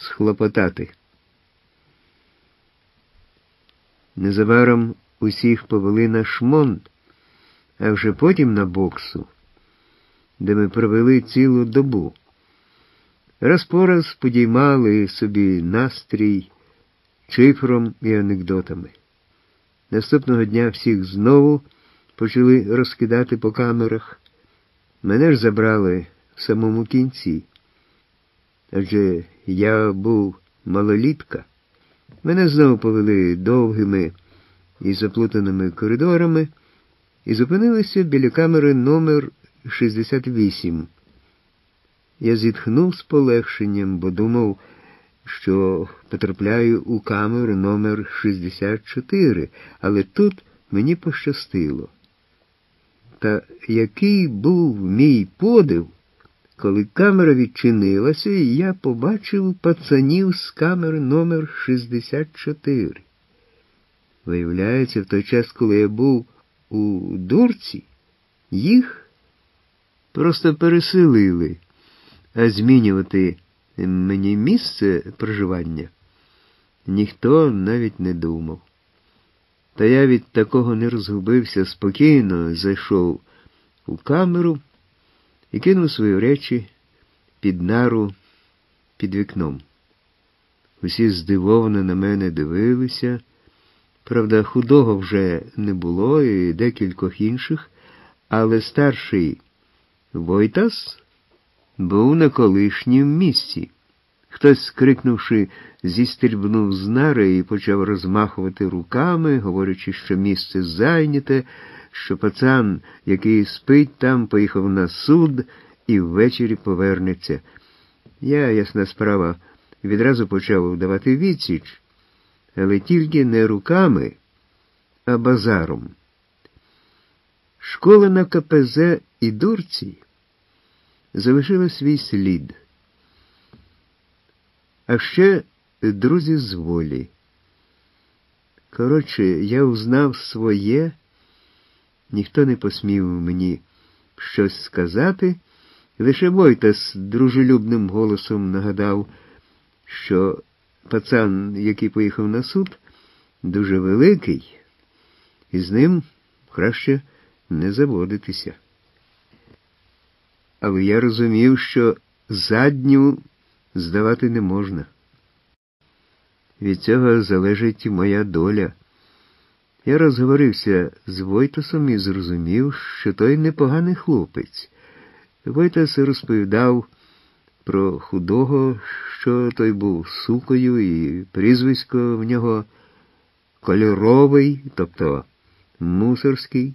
схлопотати. Незабаром усіх повели на шмон, а вже потім на боксу, де ми провели цілу добу. Раз по раз підіймали собі настрій чифром і анекдотами. Наступного дня всіх знову почали розкидати по камерах. Мене ж забрали в самому кінці. Адже я був малолітка. Мене знову повели довгими і заплутаними коридорами і зупинилися біля камери номер 68. Я зітхнув з полегшенням, бо думав, що потрапляю у камеру номер 64, але тут мені пощастило. Та який був мій подив, коли камера відчинилася, і я побачив пацанів з камери номер 64. Виявляється, в той час, коли я був у дурці, їх просто переселили, а змінювати мені місце проживання ніхто навіть не думав. Та я від такого не розгубився, спокійно зайшов у камеру і кинув свої речі під нару під вікном. Усі здивовано на мене дивилися. Правда, худого вже не було і декількох інших, але старший Войтас був на колишнім місці. Хтось, скрикнувши, зістрибнув з нари і почав розмахувати руками, говорячи, що місце зайняте, що пацан, який спить там, поїхав на суд і ввечері повернеться. Я, ясна справа, відразу почав давати відсіч, але тільки не руками, а базаром. Школа на КПЗ і дурці залишила свій слід. А ще друзі з волі. Коротше, я узнав своє, ніхто не посмів мені щось сказати, лише Войтас дружелюбним голосом нагадав, що пацан, який поїхав на суд, дуже великий, і з ним краще не заводитися. Але я розумів, що задню здавати не можна. Від цього залежить моя доля. Я розговорився з Войтасом і зрозумів, що той непоганий хлопець. Войтас розповідав про худого, що той був сукою, і прізвисько в нього Кольоровий, тобто Мусорський,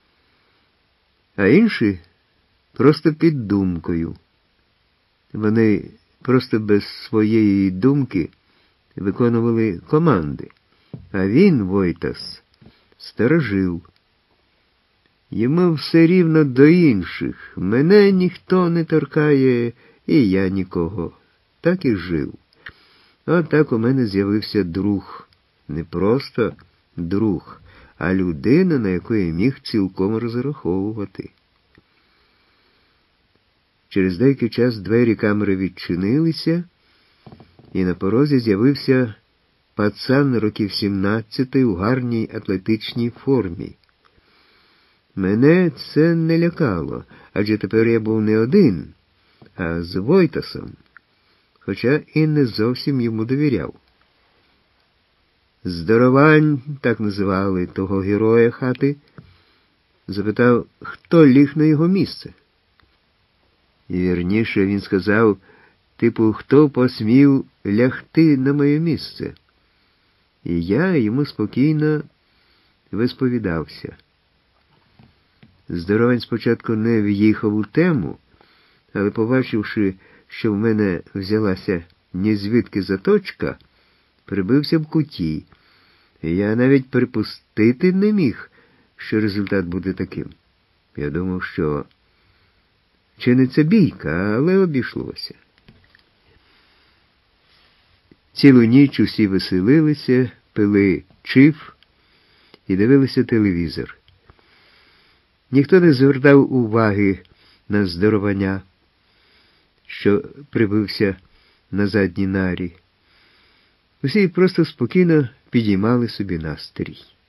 а інші просто під думкою. Вони просто без своєї думки виконували команди, а він, Войтас, сторожив. Йому все рівно до інших. Мене ніхто не торкає, і я нікого. Так і жив. От так у мене з'явився друг. Не просто друг, а людина, на яку я міг цілком розраховувати. Через деякий час двері камери відчинилися, і на порозі з'явився пацан років 17 у гарній атлетичній формі. Мене це не лякало, адже тепер я був не один, а з Войтасом, хоча і не зовсім йому довіряв. Здоровань, так називали того героя хати, запитав, хто ліг на його місце. І вірніше він сказав, типу, хто посмів лягти на моє місце. І я йому спокійно висповідався. Здоровань спочатку не в'їхав у тему, але побачивши, що в мене взялася нізвідки заточка, прибився в куті. Я навіть припустити не міг, що результат буде таким. Я думав, що чиниться бійка, але обійшлося. Цілу ніч усі веселилися, пили чиф і дивилися телевізор. Ніхто не звертав уваги на здоровання, що прибився на задній нарі. Усі просто спокійно підіймали собі настрій.